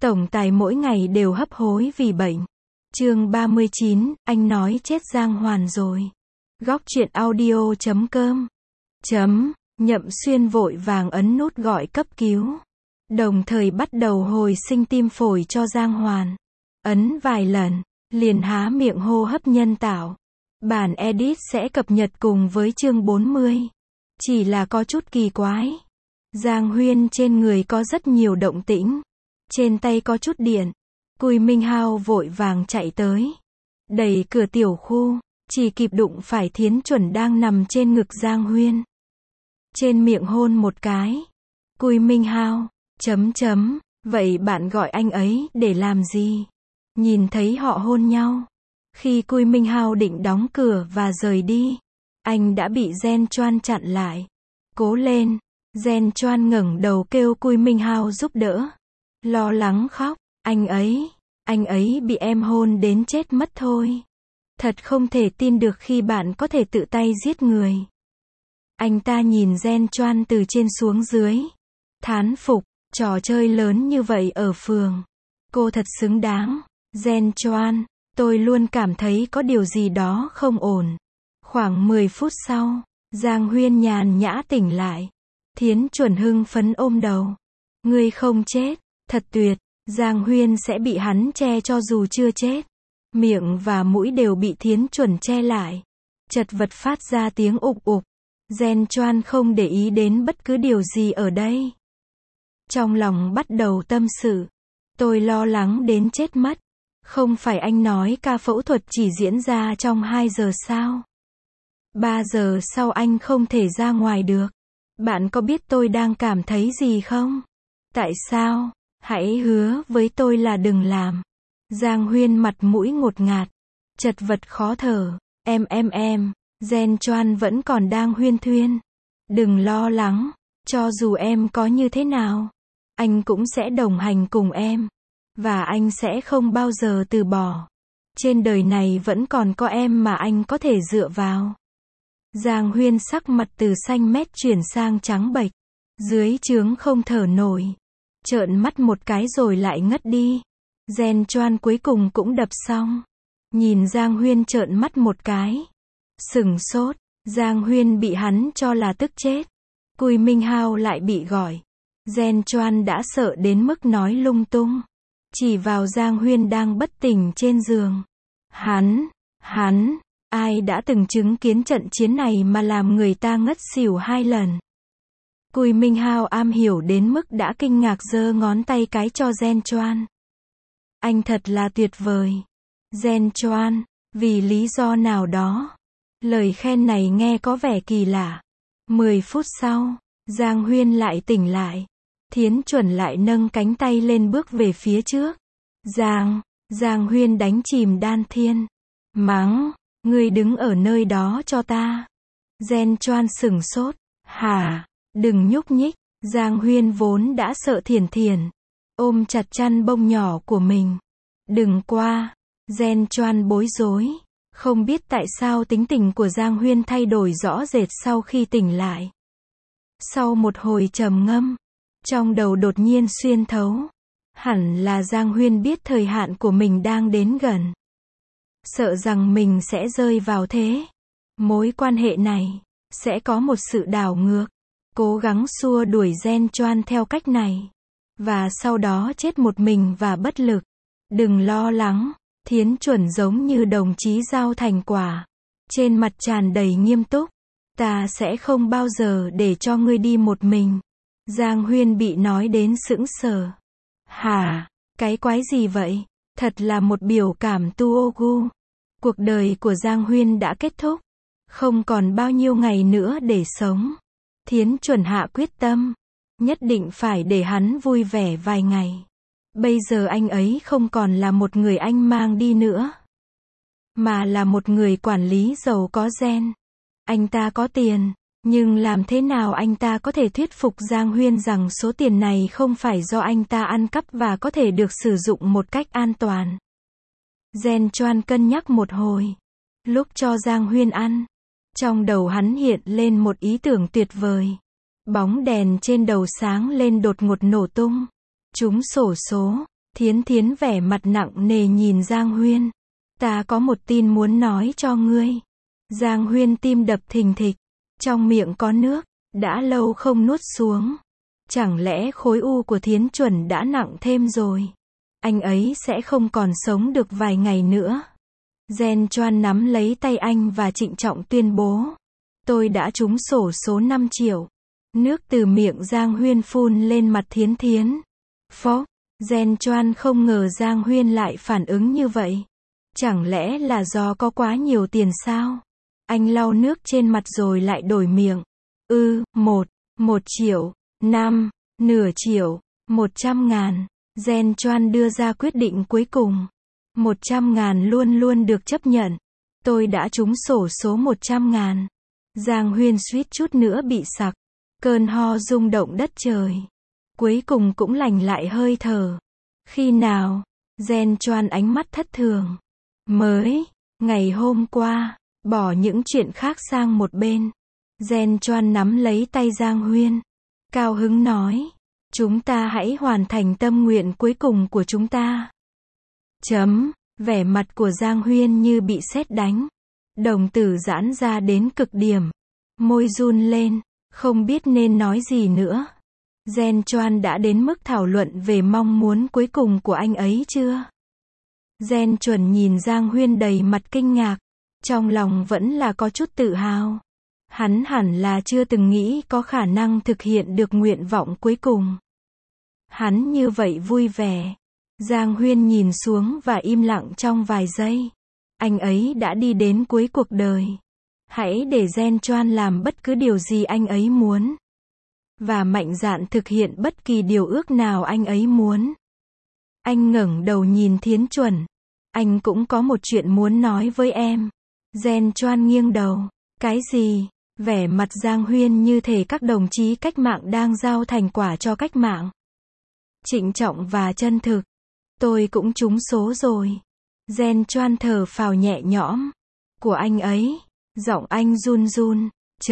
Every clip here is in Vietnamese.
Tổng tài mỗi ngày đều hấp hối vì bệnh. Chương 39, anh nói chết Giang Hoàn rồi. Góc truyện audio.com. Nhậm Xuyên vội vàng ấn nút gọi cấp cứu. Đồng thời bắt đầu hồi sinh tim phổi cho Giang Hoàn. Ấn vài lần, liền há miệng hô hấp nhân tạo. Bản edit sẽ cập nhật cùng với chương 40. Chỉ là có chút kỳ quái. Giang Huyên trên người có rất nhiều động tĩnh. Trên tay có chút điện. Cùi Minh Hao vội vàng chạy tới. Đẩy cửa tiểu khu, chỉ kịp đụng phải Thiến Chuẩn đang nằm trên ngực Giang Huyên. Trên miệng hôn một cái. Cùi Minh Hao, vậy bạn gọi anh ấy để làm gì? Nhìn thấy họ hôn nhau. Khi Cùi Minh Hao định đóng cửa và rời đi, anh đã bị Gen Choan chặn lại. Cố lên. Gen Choan ngẩng đầu kêu Cùi Minh Hao giúp đỡ. Lo lắng khóc, anh ấy bị em hôn đến chết mất thôi. Thật không thể tin được khi bạn có thể tự tay giết người. Anh ta nhìn Gen Choan từ trên xuống dưới. Thán phục, trò chơi lớn như vậy ở phường. Cô thật xứng đáng. Gen Choan, tôi luôn cảm thấy có điều gì đó không ổn. Khoảng 10 phút sau, Giang Huyên nhàn nhã tỉnh lại. Thiến Chuẩn hưng phấn ôm đầu. Ngươi không chết, thật tuyệt. Giang Huyên sẽ bị hắn che cho dù chưa chết. Miệng và mũi đều bị Thiến Chuẩn che lại. Chật vật phát ra tiếng ục ục. Gen Choan không để ý đến bất cứ điều gì ở đây. Trong lòng bắt đầu tâm sự. Tôi lo lắng đến chết mất. Không phải anh nói ca phẫu thuật chỉ diễn ra trong 2 giờ sao? 3 giờ sau anh không thể ra ngoài được. Bạn có biết tôi đang cảm thấy gì không? Tại sao? Hãy hứa với tôi là đừng làm. Giang Huyên mặt mũi ngột ngạt. Chật vật khó thở. Em. Gen Choan vẫn còn đang huyên thuyên. Đừng lo lắng. Cho dù em có như thế nào, anh cũng sẽ đồng hành cùng em. Và anh sẽ không bao giờ từ bỏ. Trên đời này vẫn còn có em mà anh có thể dựa vào. Giang Huyên sắc mặt từ xanh mét chuyển sang trắng bệch. Dưới trướng không thở nổi. Trợn mắt một cái rồi lại ngất đi. Gen Choan cuối cùng cũng đập xong. Nhìn Giang Huyên trợn mắt một cái. Sửng sốt. Giang Huyên bị hắn cho là tức chết. Cùi Minh Hao lại bị gọi. Gen Choan đã sợ đến mức nói lung tung. Chỉ vào Giang Huyên đang bất tỉnh trên giường. Hắn, ai đã từng chứng kiến trận chiến này mà làm người ta ngất xỉu 2 lần. Cùi Minh Hao am hiểu đến mức đã kinh ngạc giơ ngón tay cái cho Gen Choan. Anh thật là tuyệt vời. Gen Choan, vì lý do nào đó. Lời khen này nghe có vẻ kỳ lạ. 10 phút sau, Giang Huyên lại tỉnh lại. Thiến Chuẩn lại nâng cánh tay lên bước về phía trước. Giang Huyên đánh chìm đan thiên. Mắng, ngươi đứng ở nơi đó cho ta. Gen Choan sửng sốt. Hả? Đừng nhúc nhích. Giang Huyên vốn đã sợ Thiển, ôm chặt chăn bông nhỏ của mình. Đừng qua. Gen Choan bối rối. Không biết tại sao tính tình của Giang Huyên thay đổi rõ rệt sau khi tỉnh lại. Sau một hồi trầm ngâm, trong đầu đột nhiên xuyên thấu. Hẳn là Giang Huyên biết thời hạn của mình đang đến gần. Sợ rằng mình sẽ rơi vào thế. Mối quan hệ này sẽ có một sự đảo ngược. Cố gắng xua đuổi Gen Choan theo cách này. Và sau đó chết một mình và bất lực. Đừng lo lắng. Thiến Chuẩn giống như đồng chí giao thành quả. Trên mặt tràn đầy nghiêm túc. Ta sẽ không bao giờ để cho ngươi đi một mình. Giang Huyên bị nói đến sững sờ. Hả? Cái quái gì vậy? Thật là một biểu cảm tuogu. Cuộc đời của Giang Huyên đã kết thúc. Không còn bao nhiêu ngày nữa để sống. Thiến Chuẩn hạ quyết tâm. Nhất định phải để hắn vui vẻ vài ngày. Bây giờ anh ấy không còn là một người anh mang đi nữa. Mà là một người quản lý giàu có gen. Anh ta có tiền. Nhưng làm thế nào anh ta có thể thuyết phục Giang Huyên rằng số tiền này không phải do anh ta ăn cắp và có thể được sử dụng một cách an toàn. Gen Choan cân nhắc một hồi. Lúc cho Giang Huyên ăn, trong đầu hắn hiện lên một ý tưởng tuyệt vời. Bóng đèn trên đầu sáng lên đột ngột nổ tung. Trúng xổ số. Thiến Thiến vẻ mặt nặng nề nhìn Giang Huyên. Ta có một tin muốn nói cho ngươi. Giang Huyên tim đập thình thịch. Trong miệng có nước, đã lâu không nuốt xuống. Chẳng lẽ khối u của Thiến Chuẩn đã nặng thêm rồi? Anh ấy sẽ không còn sống được vài ngày nữa. Gen Choan nắm lấy tay anh và trịnh trọng tuyên bố. Tôi đã trúng xổ số 5 triệu. Nước từ miệng Giang Huyên phun lên mặt Thiến Thiến. Phó, Gen Choan không ngờ Giang Huyên lại phản ứng như vậy. Chẳng lẽ là do có quá nhiều tiền sao? Anh lau nước trên mặt rồi lại đổi miệng. Một triệu, 5, nửa triệu, 100.000. Gen Choan đưa ra quyết định cuối cùng. 100.000 luôn luôn được chấp nhận. Tôi đã trúng xổ số 100.000. Giang Huyên suýt chút nữa bị sặc. Cơn ho rung động đất trời. Cuối cùng cũng lành lại hơi thở. Khi nào? Gen Choan ánh mắt thất thường. Mới, ngày hôm qua, bỏ những chuyện khác sang một bên. Gen Choan nắm lấy tay Giang Huyên. Cao hứng nói. Chúng ta hãy hoàn thành tâm nguyện cuối cùng của chúng ta. Vẻ mặt của Giang Huyên như bị sét đánh. Đồng tử giãn ra đến cực điểm. Môi run lên, không biết nên nói gì nữa. Gen Choan đã đến mức thảo luận về mong muốn cuối cùng của anh ấy chưa? Gen Chuẩn nhìn Giang Huyên đầy mặt kinh ngạc. Trong lòng vẫn là có chút tự hào. Hắn hẳn là chưa từng nghĩ có khả năng thực hiện được nguyện vọng cuối cùng. Hắn như vậy vui vẻ. Giang Huyên nhìn xuống và im lặng trong vài giây. Anh ấy đã đi đến cuối cuộc đời. Hãy để Gen Choan làm bất cứ điều gì anh ấy muốn. Và mạnh dạn thực hiện bất kỳ điều ước nào anh ấy muốn. Anh ngẩng đầu nhìn Thiến Chuẩn. Anh cũng có một chuyện muốn nói với em. Gen Choan nghiêng đầu. Cái gì? Vẻ mặt Giang Huyên như thể các đồng chí cách mạng đang giao thành quả cho cách mạng. Trịnh trọng và chân thực. Tôi cũng trúng số rồi. Gen Choan thở phào nhẹ nhõm. Của anh ấy. Giọng anh run run.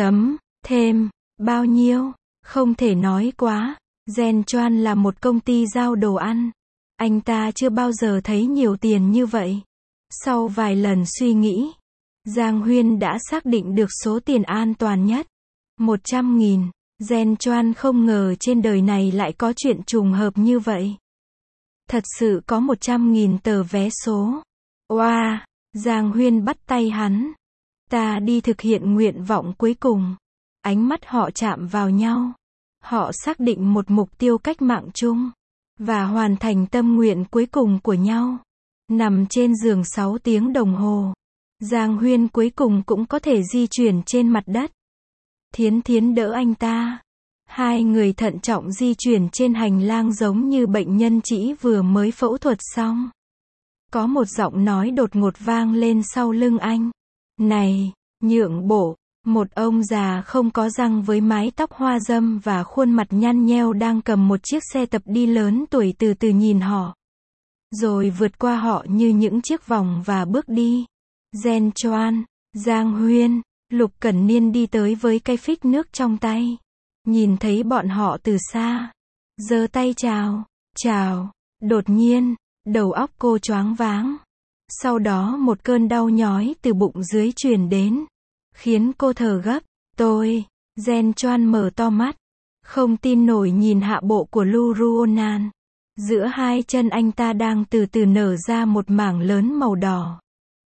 Thêm. Bao nhiêu? Không thể nói quá. Gen Choan là một công ty giao đồ ăn. Anh ta chưa bao giờ thấy nhiều tiền như vậy. Sau vài lần suy nghĩ, Giang Huyên đã xác định được số tiền an toàn nhất. 100.000. Gen Choan không ngờ trên đời này lại có chuyện trùng hợp như vậy. Thật sự có 100.000 tờ vé số. Oa! Giang Huyên bắt tay hắn. Ta đi thực hiện nguyện vọng cuối cùng. Ánh mắt họ chạm vào nhau. Họ xác định một mục tiêu cách mạng chung. Và hoàn thành tâm nguyện cuối cùng của nhau. Nằm trên giường 6 tiếng đồng hồ. Giang Huyên cuối cùng cũng có thể di chuyển trên mặt đất. Thiến Thiến đỡ anh ta. Hai người thận trọng di chuyển trên hành lang giống như bệnh nhân chỉ vừa mới phẫu thuật xong. Có một giọng nói đột ngột vang lên sau lưng anh. Này, nhượng bộ. Một ông già không có răng với mái tóc hoa râm và khuôn mặt nhăn nheo đang cầm một chiếc xe tập đi lớn tuổi từ từ nhìn họ. Rồi vượt qua họ như những chiếc vòng và bước đi. Gen Choan, Giang Huyên, Lục Cẩn Niên đi tới với cái phích nước trong tay. Nhìn thấy bọn họ từ xa. Giơ tay chào. Chào. Đột nhiên, đầu óc cô choáng váng. Sau đó một cơn đau nhói từ bụng dưới truyền đến. Khiến cô thở gấp. Tôi. Gen Choan mở to mắt. Không tin nổi nhìn hạ bộ của Lu Ruonan. Giữa hai chân anh ta đang từ từ nở ra một mảng lớn màu đỏ.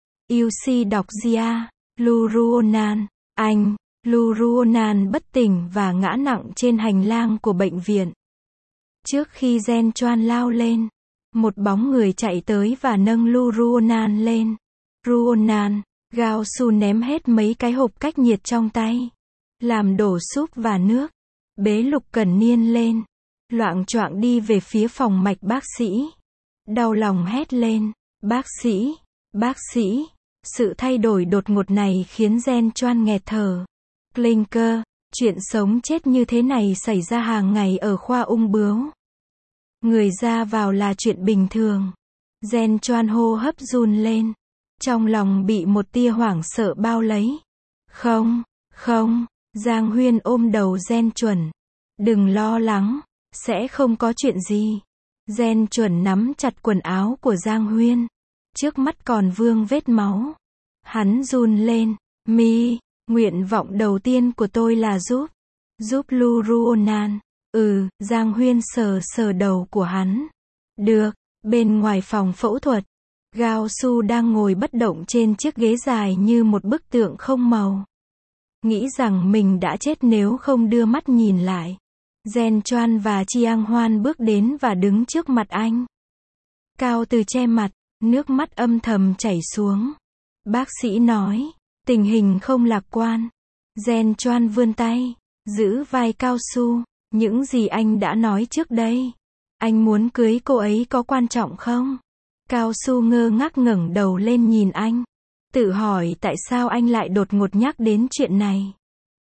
UC đọc Gia. Lu Ruonan. Anh. Lu Ruonan bất tỉnh và ngã nặng trên hành lang của bệnh viện. Trước khi Gen Choan lao lên, một bóng người chạy tới và nâng Lu Ruonan lên. Ruonan. Gao Su ném hết mấy cái hộp cách nhiệt trong tay. Làm đổ súp và nước. Bế Lục Cẩn Niên lên. Loạng choạng đi về phía phòng mạch bác sĩ. Đau lòng hét lên. Bác sĩ. Bác sĩ. Sự thay đổi đột ngột này khiến Gen Choan nghẹt thở. Clinker. Chuyện sống chết như thế này xảy ra hàng ngày ở khoa ung bướu. Người ra vào là chuyện bình thường. Gen Choan hô hấp run lên. Trong lòng bị một tia hoảng sợ bao lấy. Không. Giang Huyên ôm đầu Gen Chuẩn. Đừng lo lắng. Sẽ không có chuyện gì. Gen chuẩn nắm chặt quần áo của Giang Huyên. Trước mắt còn vương vết máu. Hắn run lên. Mi, nguyện vọng đầu tiên của tôi là giúp Luruonan. Giang Huyên sờ sờ đầu của hắn. Được, bên ngoài phòng phẫu thuật, Gao Su đang ngồi bất động trên chiếc ghế dài như một bức tượng không màu. Nghĩ rằng mình đã chết nếu không đưa mắt nhìn lại. Gen Chuan và Chiang Hoan bước đến và đứng trước mặt anh. Cao Từ che mặt, nước mắt âm thầm chảy xuống. Bác sĩ nói, tình hình không lạc quan. Gen Chuan vươn tay, giữ vai Cao Su. Những gì anh đã nói trước đây. Anh muốn cưới cô ấy có quan trọng không? Cao Su ngơ ngác ngẩng đầu lên nhìn anh. Tự hỏi tại sao anh lại đột ngột nhắc đến chuyện này.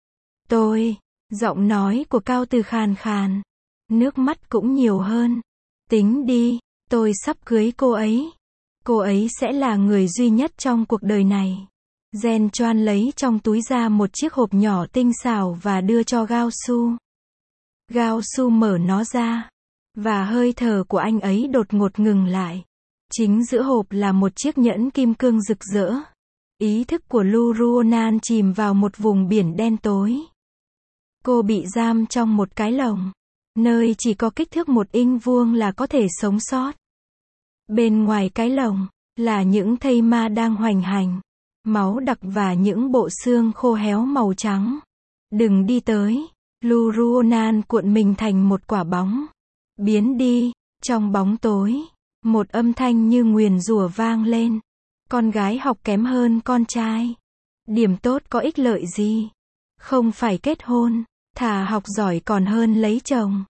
Giọng nói của Cao Từ khàn khàn. Nước mắt cũng nhiều hơn. Tính đi, tôi sắp cưới cô ấy. Cô ấy sẽ là người duy nhất trong cuộc đời này. Gen Chuan lấy trong túi ra một chiếc hộp nhỏ tinh xảo và đưa cho Gao Su. Gao Su mở nó ra. Và hơi thở của anh ấy đột ngột ngừng lại. Chính giữa hộp là một chiếc nhẫn kim cương rực rỡ. Ý thức của Luruonan chìm vào một vùng biển đen tối. Cô bị giam trong một cái lồng, nơi chỉ có kích thước 1 inch vuông là có thể sống sót. Bên ngoài cái lồng, là những thây ma đang hoành hành. Máu đặc và những bộ xương khô héo màu trắng. Đừng đi tới. Luruonan cuộn mình thành một quả bóng. Biến đi. Trong bóng tối, một âm thanh như nguyền rủa vang lên. Con gái học kém hơn con trai. Điểm tốt có ích lợi gì? Không phải kết hôn. Thà học giỏi còn hơn lấy chồng.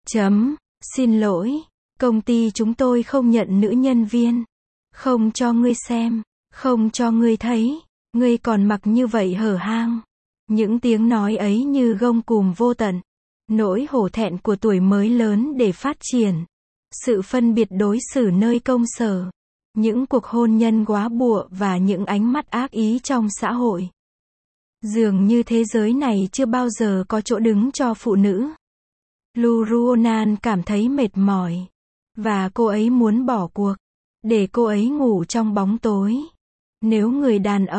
Xin lỗi. Công ty chúng tôi không nhận nữ nhân viên. Không cho ngươi xem. Không cho ngươi thấy. Ngươi còn mặc như vậy hở hang. Những tiếng nói ấy như gông cùm vô tận. Nỗi hổ thẹn của tuổi mới lớn để phát triển. Sự phân biệt đối xử nơi công sở. Những cuộc hôn nhân góa bụa và những ánh mắt ác ý trong xã hội. Dường như thế giới này chưa bao giờ có chỗ đứng cho phụ nữ. Luruonan cảm thấy mệt mỏi. Và cô ấy muốn bỏ cuộc. Để cô ấy ngủ trong bóng tối. Nếu người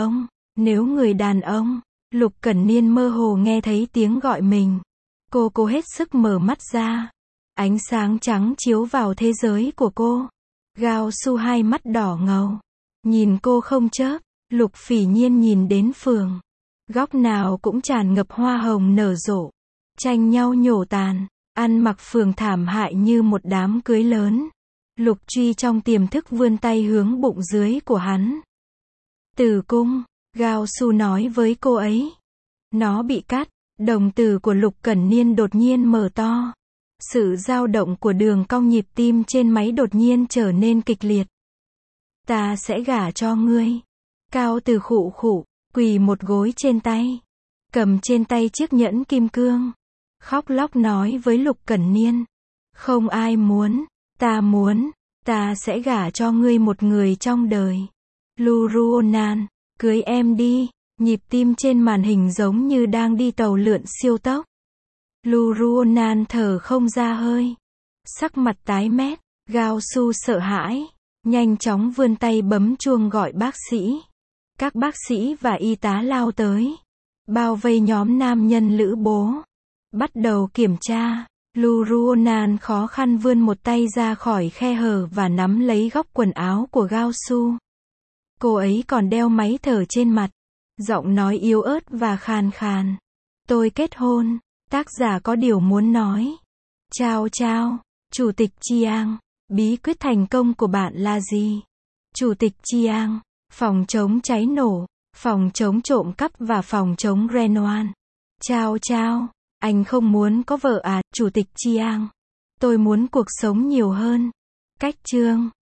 đàn ông, Lục Cẩn Niên mơ hồ nghe thấy tiếng gọi mình. Cô hết sức mở mắt ra. Ánh sáng trắng chiếu vào thế giới của cô. Gao Su hai mắt đỏ ngầu. Nhìn cô không chớp. Lục Phỉ Nhiên nhìn đến phường. Góc nào cũng tràn ngập hoa hồng nở rộ. Tranh nhau nhổ tàn. Ăn mặc phường thảm hại như một đám cưới lớn. Lục Truy trong tiềm thức vươn tay hướng bụng dưới của hắn. Tử cung, Gao Su nói với cô ấy. Nó bị cắt. Đồng tử của Lục Cẩn Niên đột nhiên mở to. Sự dao động của đường cong nhịp tim trên máy đột nhiên trở nên kịch liệt. Ta sẽ gả cho ngươi. Cao Từ khụ khụ, quỳ một gối trên tay. Cầm trên tay chiếc nhẫn kim cương. Khóc lóc nói với Lục Cẩn Niên. Không ai muốn. Ta sẽ gả cho ngươi một người trong đời. Luruonan, cưới em đi. Nhịp tim trên màn hình giống như đang đi tàu lượn siêu tốc. Luruonan thở không ra hơi. Sắc mặt tái mét. Gao Su sợ hãi. Nhanh chóng vươn tay bấm chuông gọi bác sĩ. Các bác sĩ và y tá lao tới. Bao vây nhóm nam nhân lữ bố. Bắt đầu kiểm tra. Luruonan khó khăn vươn một tay ra khỏi khe hở và nắm lấy góc quần áo của Gao Su. Cô ấy còn đeo máy thở trên mặt. Giọng nói yếu ớt và khàn khàn. Tôi kết hôn. Tác giả có điều muốn nói. Chào. Chủ tịch Chiang. Bí quyết thành công của bạn là gì? Chủ tịch Chiang. Phòng chống cháy nổ, phòng chống trộm cắp và phòng chống Renoan. Chào. Anh không muốn có vợ à, Chủ tịch Chiang? Tôi muốn cuộc sống nhiều hơn. Cách chương